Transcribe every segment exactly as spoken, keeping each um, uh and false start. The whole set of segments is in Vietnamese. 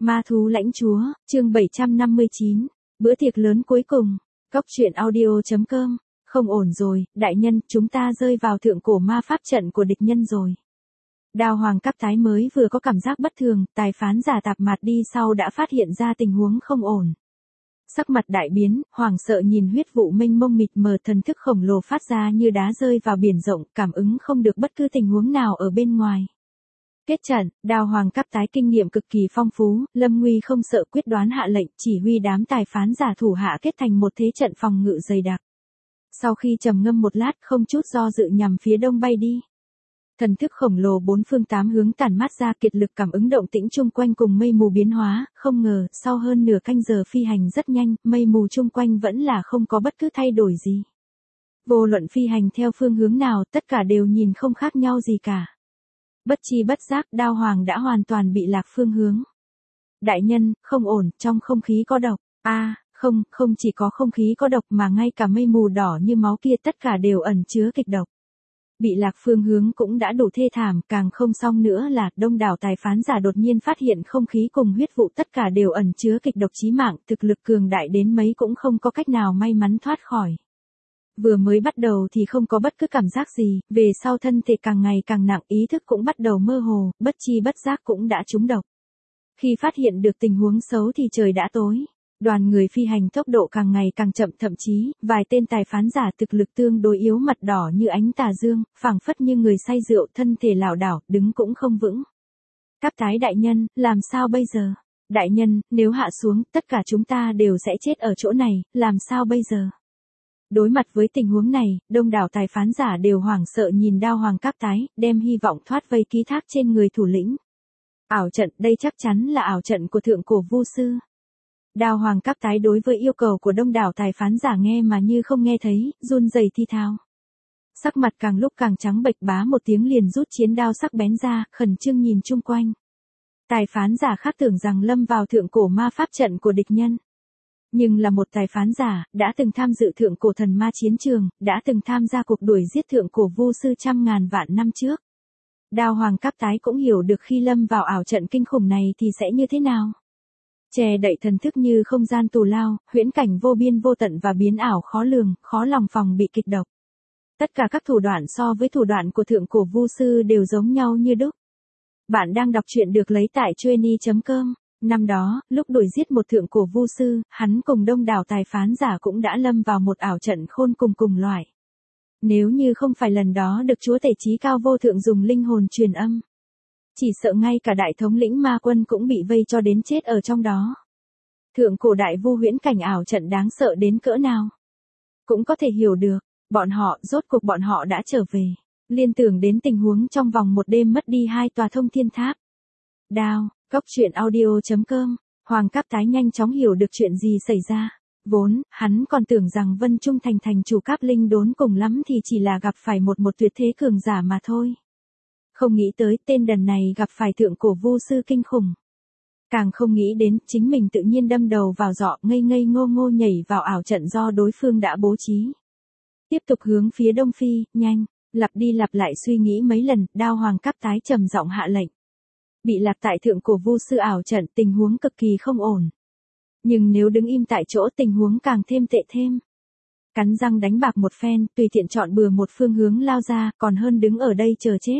Ma thú lãnh chúa, chương bảy trăm năm mươi chín, bữa tiệc lớn cuối cùng, cốc truyện audio chấm com, không ổn rồi, đại nhân, chúng ta rơi vào thượng cổ ma pháp trận của địch nhân rồi. Đao Hoàng Cấp Tái mới vừa có cảm giác bất thường, tài phán giả tạp mạt đi sau đã phát hiện ra tình huống không ổn. Sắc mặt đại biến, hoảng sợ nhìn huyết vụ mênh mông mịt mờ, thần thức khổng lồ phát ra như đá rơi vào biển rộng, cảm ứng không được bất cứ tình huống nào ở bên ngoài. Kết trận, Đao Hoàng Cấp Tái kinh nghiệm cực kỳ phong phú, lâm nguy không sợ, quyết đoán hạ lệnh, chỉ huy đám tài phán giả thủ hạ kết thành một thế trận phòng ngự dày đặc. Sau khi trầm ngâm một lát, không chút do dự nhằm phía đông bay đi. Thần thức khổng lồ bốn phương tám hướng tản mát ra, kiệt lực cảm ứng động tĩnh chung quanh cùng mây mù biến hóa, không ngờ, sau hơn nửa canh giờ phi hành rất nhanh, mây mù chung quanh vẫn là không có bất cứ thay đổi gì. Vô luận phi hành theo phương hướng nào, tất cả đều nhìn không khác nhau gì cả. Bất chi bất giác, Đao Hoàng đã hoàn toàn bị lạc phương hướng. Đại nhân, không ổn, trong không khí có độc. A, à, không, không chỉ có không khí có độc mà ngay cả mây mù đỏ như máu kia tất cả đều ẩn chứa kịch độc. Bị lạc phương hướng cũng đã đủ thê thảm, càng không xong nữa là đông đảo tài phán giả đột nhiên phát hiện không khí cùng huyết vụ tất cả đều ẩn chứa kịch độc chí mạng, thực lực cường đại đến mấy cũng không có cách nào may mắn thoát khỏi. Vừa mới bắt đầu thì không có bất cứ cảm giác gì, về sau thân thể càng ngày càng nặng, ý thức cũng bắt đầu mơ hồ, bất chi bất giác cũng đã trúng độc. Khi phát hiện được tình huống xấu thì trời đã tối. Đoàn người phi hành tốc độ càng ngày càng chậm, thậm chí, vài tên tài phán giả thực lực tương đối yếu, mặt đỏ như ánh tà dương, phảng phất như người say rượu, thân thể lảo đảo, đứng cũng không vững. Cấp Tái đại nhân, làm sao bây giờ? Đại nhân, nếu hạ xuống, tất cả chúng ta đều sẽ chết ở chỗ này, làm sao bây giờ? Đối mặt với tình huống này, đông đảo tài phán giả đều hoảng sợ nhìn Đao Hoàng Cấp Tái, đem hy vọng thoát vây ký thác trên người thủ lĩnh. Ảo trận, đây chắc chắn là ảo trận của thượng cổ vu sư. Đao Hoàng Cấp Tái đối với yêu cầu của đông đảo tài phán giả nghe mà như không nghe thấy, run rẩy thi thao. Sắc mặt càng lúc càng trắng bệch, bá một tiếng liền rút chiến đao sắc bén ra, khẩn trương nhìn chung quanh. Tài phán giả khác tưởng rằng lâm vào thượng cổ ma pháp trận của địch nhân. Nhưng là một tài phán giả, đã từng tham dự thượng cổ thần ma chiến trường, đã từng tham gia cuộc đuổi giết thượng cổ vu sư trăm ngàn vạn năm trước. Đao Hoàng Cấp Tái cũng hiểu được khi lâm vào ảo trận kinh khủng này thì sẽ như thế nào. Che đậy thần thức như không gian tù lao, huyễn cảnh vô biên vô tận và biến ảo khó lường, khó lòng phòng bị kịch độc. Tất cả các thủ đoạn so với thủ đoạn của thượng cổ vu sư đều giống nhau như đúc. Bạn đang đọc truyện được lấy tại chueny chấm com. Năm đó, lúc đuổi giết một thượng cổ vu sư, hắn cùng đông đảo tài phán giả cũng đã lâm vào một ảo trận khôn cùng cùng loại. Nếu như không phải lần đó được chúa tể chí cao vô thượng dùng linh hồn truyền âm, chỉ sợ ngay cả đại thống lĩnh ma quân cũng bị vây cho đến chết ở trong đó. Thượng cổ đại vu huyễn cảnh ảo trận đáng sợ đến cỡ nào. Cũng có thể hiểu được, bọn họ, rốt cuộc bọn họ đã trở về. Liên tưởng đến tình huống trong vòng một đêm mất đi hai tòa thông thiên tháp. Đao, cốc truyện audio chấm com, Hoàng Cấp Tái nhanh chóng hiểu được chuyện gì xảy ra. Vốn, hắn còn tưởng rằng Vân Trung thành thành chủ Cáp Linh Đốn cùng lắm thì chỉ là gặp phải một một tuyệt thế cường giả mà thôi. Không nghĩ tới tên đần này gặp phải thượng cổ vu sư kinh khủng. Càng không nghĩ đến chính mình tự nhiên đâm đầu vào giọ, ngây ngây ngô ngô nhảy vào ảo trận do đối phương đã bố trí. Tiếp tục hướng phía đông phi, nhanh, lặp đi lặp lại suy nghĩ mấy lần, Đao Hoàng Cấp Tái trầm giọng hạ lệnh. Bị lạc tại thượng cổ vu sư ảo trận, tình huống cực kỳ không ổn. Nhưng nếu đứng im tại chỗ tình huống càng thêm tệ thêm. Cắn răng đánh bạc một phen, tùy tiện chọn bừa một phương hướng lao ra, còn hơn đứng ở đây chờ chết.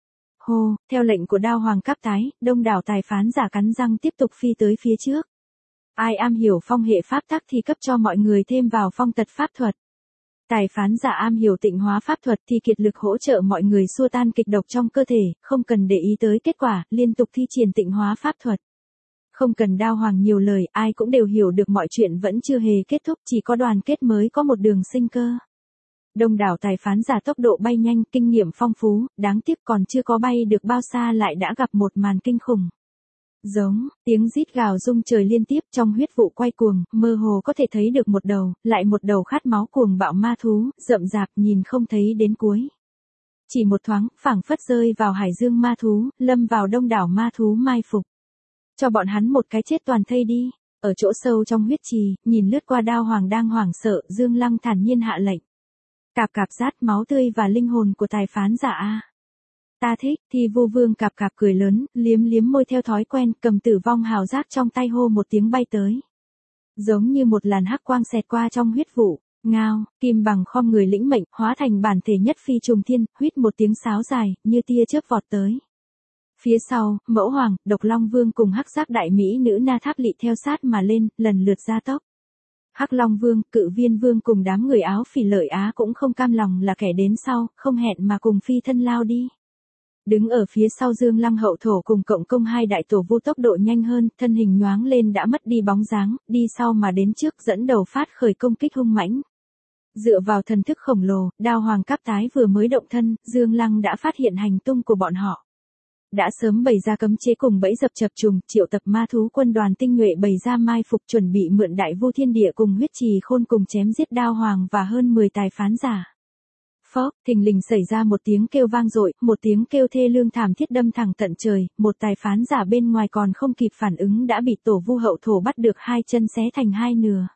Hô, theo lệnh của Đao Hoàng Cấp Tái, đông đảo tài phán giả cắn răng tiếp tục phi tới phía trước. Ai am hiểu phong hệ pháp tắc thì cấp cho mọi người thêm vào phong tật pháp thuật. Tài phán giả am hiểu tịnh hóa pháp thuật thì kiệt lực hỗ trợ mọi người xua tan kịch độc trong cơ thể, không cần để ý tới kết quả, liên tục thi triển tịnh hóa pháp thuật. Không cần Đao Hoàng nhiều lời, ai cũng đều hiểu được mọi chuyện vẫn chưa hề kết thúc, chỉ có đoàn kết mới có một đường sinh cơ. Đông đảo tài phán giả tốc độ bay nhanh, kinh nghiệm phong phú, đáng tiếc còn chưa có bay được bao xa lại đã gặp một màn kinh khủng. Giống, tiếng rít gào rung trời liên tiếp, trong huyết vụ quay cuồng, mơ hồ có thể thấy được một đầu, lại một đầu khát máu cuồng bạo ma thú, rậm rạp nhìn không thấy đến cuối. Chỉ một thoáng, phảng phất rơi vào hải dương ma thú, lâm vào đông đảo ma thú mai phục. Cho bọn hắn một cái chết toàn thây đi. Ở chỗ sâu trong huyết trì, nhìn lướt qua Đao Hoàng đang hoảng sợ, Dương Lăng thản nhiên hạ lệnh. Cạp cạp rát máu tươi và linh hồn của tài phán giả A. Ta thích, Thi Vu Vương cạp cạp cười lớn, liếm liếm môi theo thói quen, cầm Tử Vong hào giác trong tay hô một tiếng bay tới. Giống như một làn hắc quang xẹt qua trong huyết vụ, ngao, Kim Bằng khom người lĩnh mệnh, hóa thành bản thể nhất phi trùng thiên, huýt một tiếng sáo dài, như tia chớp vọt tới. Phía sau, Mẫu Hoàng, Độc Long Vương cùng Hắc Giác Đại Mỹ nữ Na Tháp Lị theo sát mà lên, lần lượt gia tốc. Hắc Long Vương, Cự Viên Vương cùng đám người áo phỉ lợi Á cũng không cam lòng là kẻ đến sau, không hẹn mà cùng phi thân lao đi. Đứng ở phía sau Dương Lăng hậu thổ cùng cộng công hai đại tổ vu tốc độ nhanh hơn, thân hình nhoáng lên đã mất đi bóng dáng, đi sau mà đến trước dẫn đầu phát khởi công kích hung mãnh. Dựa vào thần thức khổng lồ, Đao Hoàng Cáp Tái vừa mới động thân, Dương Lăng đã phát hiện hành tung của bọn họ. Đã sớm bày ra cấm chế cùng bẫy dập chập trùng, triệu tập ma thú quân đoàn tinh nhuệ bày ra mai phục chuẩn bị mượn đại vu thiên địa cùng huyết trì khôn cùng chém giết Đao Hoàng và hơn mười tài phán giả. Phốc, thình lình xảy ra một tiếng kêu vang dội, một tiếng kêu thê lương thảm thiết đâm thẳng tận trời, một tài phán giả bên ngoài còn không kịp phản ứng đã bị tổ vu hậu thổ bắt được hai chân xé thành hai nửa.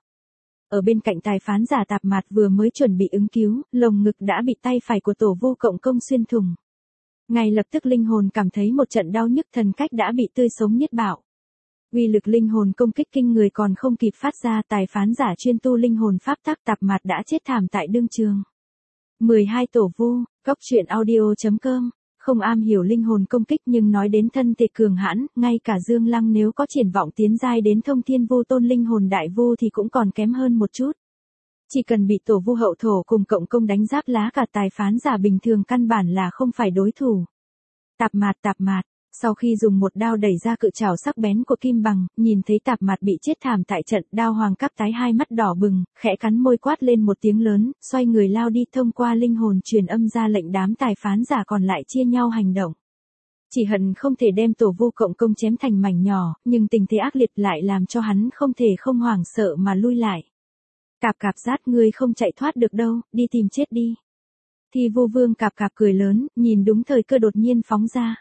Ở bên cạnh tài phán giả Tạp Mạt vừa mới chuẩn bị ứng cứu, lồng ngực đã bị tay phải của tổ vu cộng công xuyên thủng. Ngay lập tức linh hồn cảm thấy một trận đau nhức, thần cách đã bị tươi sống nhiết bạo. Uy lực linh hồn công kích kinh người còn không kịp phát ra, tài phán giả chuyên tu linh hồn pháp tắc Tạp Mạt đã chết thảm tại đương trường. mười hai tổ vu, Cốc Truyện Audio chấm com, không am hiểu linh hồn công kích nhưng nói đến thân thể cường hãn, ngay cả Dương Lăng nếu có triển vọng tiến giai đến thông thiên vu tôn linh hồn đại vu thì cũng còn kém hơn một chút. Chỉ cần bị tổ vu hậu thổ cùng cộng công đánh giáp lá cả tài phán giả bình thường căn bản là không phải đối thủ. Tạp Mạt Tạp Mạt, sau khi dùng một đao đẩy ra cự trảo sắc bén của Kim Bằng, nhìn thấy Tạp Mạt bị chết thảm tại trận, Đao Hoàng Cáp Tái hai mắt đỏ bừng, khẽ cắn môi quát lên một tiếng lớn, xoay người lao đi thông qua linh hồn truyền âm ra lệnh đám tài phán giả còn lại chia nhau hành động. Chỉ hận không thể đem tổ vu cộng công chém thành mảnh nhỏ, nhưng tình thế ác liệt lại làm cho hắn không thể không hoảng sợ mà lui lại. Cạp cạp rát, ngươi không chạy thoát được đâu, đi tìm chết đi. Thi Vu Vương cạp cạp cười lớn, nhìn đúng thời cơ đột nhiên phóng ra.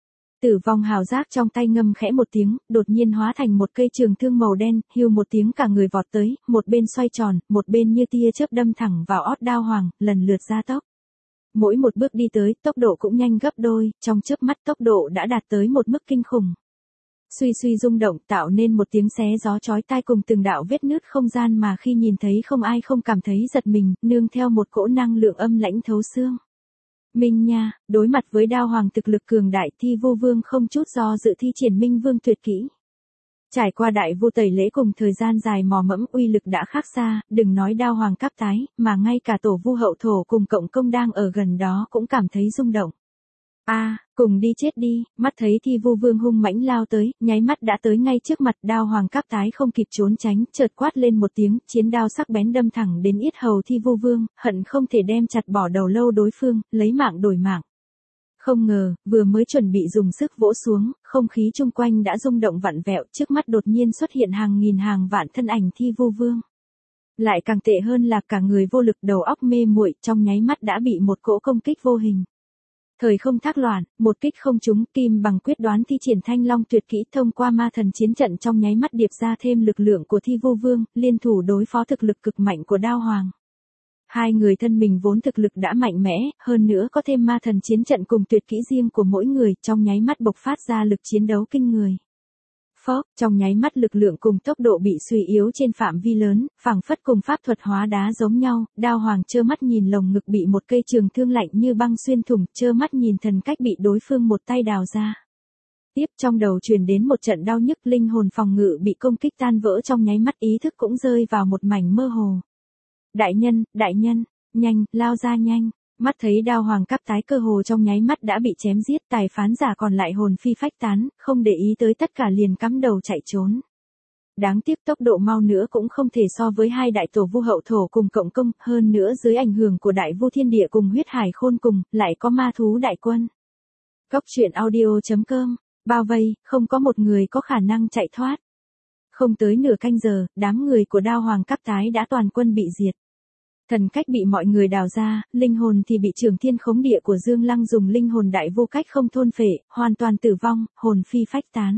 Tử Vong hào giác trong tay ngâm khẽ một tiếng, đột nhiên hóa thành một cây trường thương màu đen, hưu một tiếng cả người vọt tới, một bên xoay tròn, một bên như tia chớp đâm thẳng vào ót Đao Hoàng, lần lượt gia tốc. Mỗi một bước đi tới, tốc độ cũng nhanh gấp đôi, trong chớp mắt tốc độ đã đạt tới một mức kinh khủng. Suy suy rung động tạo nên một tiếng xé gió chói tai cùng từng đạo vết nứt không gian mà khi nhìn thấy không ai không cảm thấy giật mình, nương theo một cỗ năng lượng âm lãnh thấu xương. Minh nha, đối mặt với Đao Hoàng thực lực cường đại, Thi Vu Vương không chút do dự thi triển Minh Vương tuyệt kỹ. Trải qua đại vu tẩy lễ cùng thời gian dài mò mẫm, uy lực đã khác xa, đừng nói Đao Hoàng Cáp Tái, mà ngay cả tổ vu hậu thổ cùng cộng công đang ở gần đó cũng cảm thấy rung động. A, à, cùng đi chết đi, mắt thấy Thi Vu Vương hung mãnh lao tới, nháy mắt đã tới ngay trước mặt, Đao Hoàng Cáp Tái không kịp trốn tránh, chợt quát lên một tiếng, chiến đao sắc bén đâm thẳng đến yết hầu Thi Vu Vương, hận không thể đem chặt bỏ đầu lâu đối phương, lấy mạng đổi mạng. Không ngờ, vừa mới chuẩn bị dùng sức vỗ xuống, không khí chung quanh đã rung động vặn vẹo, trước mắt đột nhiên xuất hiện hàng nghìn hàng vạn thân ảnh Thi Vu Vương. Lại càng tệ hơn là cả người vô lực, đầu óc mê muội, trong nháy mắt đã bị một cỗ công kích vô hình. Thời không thác loạn, một kích không trúng, Kim Bằng quyết đoán thi triển Thanh Long tuyệt kỹ thông qua ma thần chiến trận trong nháy mắt điệp ra thêm lực lượng của Thi Vu Vương, liên thủ đối phó thực lực cực mạnh của Đao Hoàng. Hai người thân mình vốn thực lực đã mạnh mẽ, hơn nữa có thêm ma thần chiến trận cùng tuyệt kỹ riêng của mỗi người, trong nháy mắt bộc phát ra lực chiến đấu kinh người. Phốc, trong nháy mắt lực lượng cùng tốc độ bị suy yếu trên phạm vi lớn, phảng phất cùng pháp thuật hóa đá giống nhau, Đao Hoàng trơ mắt nhìn lồng ngực bị một cây trường thương lạnh như băng xuyên thủng, trơ mắt nhìn thần cách bị đối phương một tay đào ra. Tiếp trong đầu truyền đến một trận đau nhức, linh hồn phòng ngự bị công kích tan vỡ trong nháy mắt, ý thức cũng rơi vào một mảnh mơ hồ. Đại nhân, đại nhân, nhanh, lao ra nhanh. Mắt thấy Đao Hoàng Cáp Tái cơ hồ trong nháy mắt đã bị chém giết, tài phán giả còn lại hồn phi phách tán, không để ý tới tất cả liền cắm đầu chạy trốn. Đáng tiếc tốc độ mau nữa cũng không thể so với hai đại tổ vu hậu thổ cùng cộng công, hơn nữa dưới ảnh hưởng của đại vu thiên địa cùng huyết hải khôn cùng, lại có ma thú đại quân. Cốc Truyện Audio chấm com, bao vây, không có một người có khả năng chạy thoát. Không tới nửa canh giờ, đám người của Đao Hoàng Cáp Tái đã toàn quân bị diệt. Thần cách bị mọi người đào ra, linh hồn thì bị Trường Thiên Khống Địa của Dương Lăng dùng linh hồn đại vô cách không thôn phệ, hoàn toàn tử vong, hồn phi phách tán.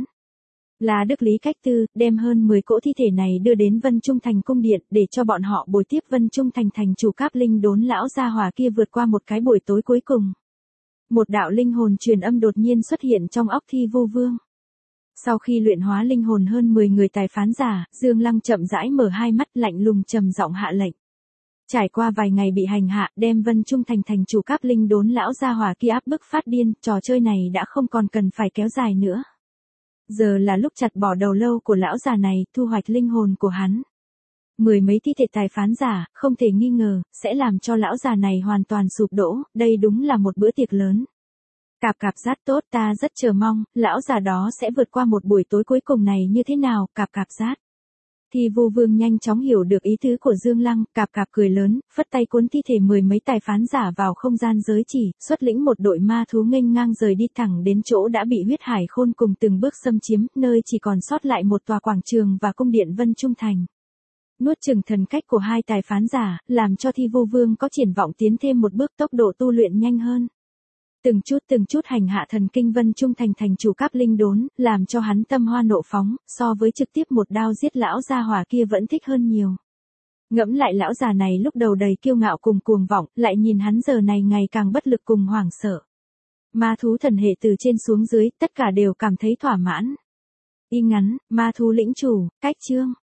Là Đức Lý Cách Tư, đem hơn mười cỗ thi thể này đưa đến Vân Trung Thành cung điện, để cho bọn họ bồi tiếp Vân Trung Thành thành chủ Cáp Linh Đốn lão gia hỏa kia vượt qua một cái buổi tối cuối cùng. Một đạo linh hồn truyền âm đột nhiên xuất hiện trong óc Thi Vu Vương. Sau khi luyện hóa linh hồn hơn mười người tài phán giả, Dương Lăng chậm rãi mở hai mắt, lạnh lùng trầm giọng hạ lệnh. Trải qua vài ngày bị hành hạ, đem Vân Trung Thành thành chủ Cáp Linh Đốn lão gia hỏa kia áp bức phát điên, trò chơi này đã không còn cần phải kéo dài nữa. Giờ là lúc chặt bỏ đầu lâu của lão già này, thu hoạch linh hồn của hắn. Mười mấy thi thể tài phán giả, không thể nghi ngờ, sẽ làm cho lão già này hoàn toàn sụp đổ, đây đúng là một bữa tiệc lớn. Cạp cạp rát tốt, ta rất chờ mong, lão già đó sẽ vượt qua một buổi tối cuối cùng này như thế nào, cạp cạp rát. Thi Vu Vương nhanh chóng hiểu được ý tứ của Dương Lăng, cạp cạp cười lớn, phất tay cuốn thi thể mười mấy tài phán giả vào không gian giới chỉ, xuất lĩnh một đội ma thú nghênh ngang rời đi thẳng đến chỗ đã bị huyết hải khôn cùng từng bước xâm chiếm, nơi chỉ còn sót lại một tòa quảng trường và cung điện Vân Trung Thành. Nuốt chửng thần cách của hai tài phán giả, làm cho Thi Vu Vương có triển vọng tiến thêm một bước, tốc độ tu luyện nhanh hơn. Từng chút từng chút hành hạ thần kinh Vân Trung Thành thành chủ Cáp Linh Đốn, làm cho hắn tâm hoa nộ phóng, so với trực tiếp một đao giết lão gia hỏa kia vẫn thích hơn nhiều. Ngẫm lại lão già này lúc đầu đầy kiêu ngạo cùng cuồng vọng, lại nhìn hắn giờ này ngày càng bất lực cùng hoảng sợ. Ma thú thần hệ từ trên xuống dưới, tất cả đều cảm thấy thỏa mãn. Y ngắn, ma thú lĩnh chủ, cách chương.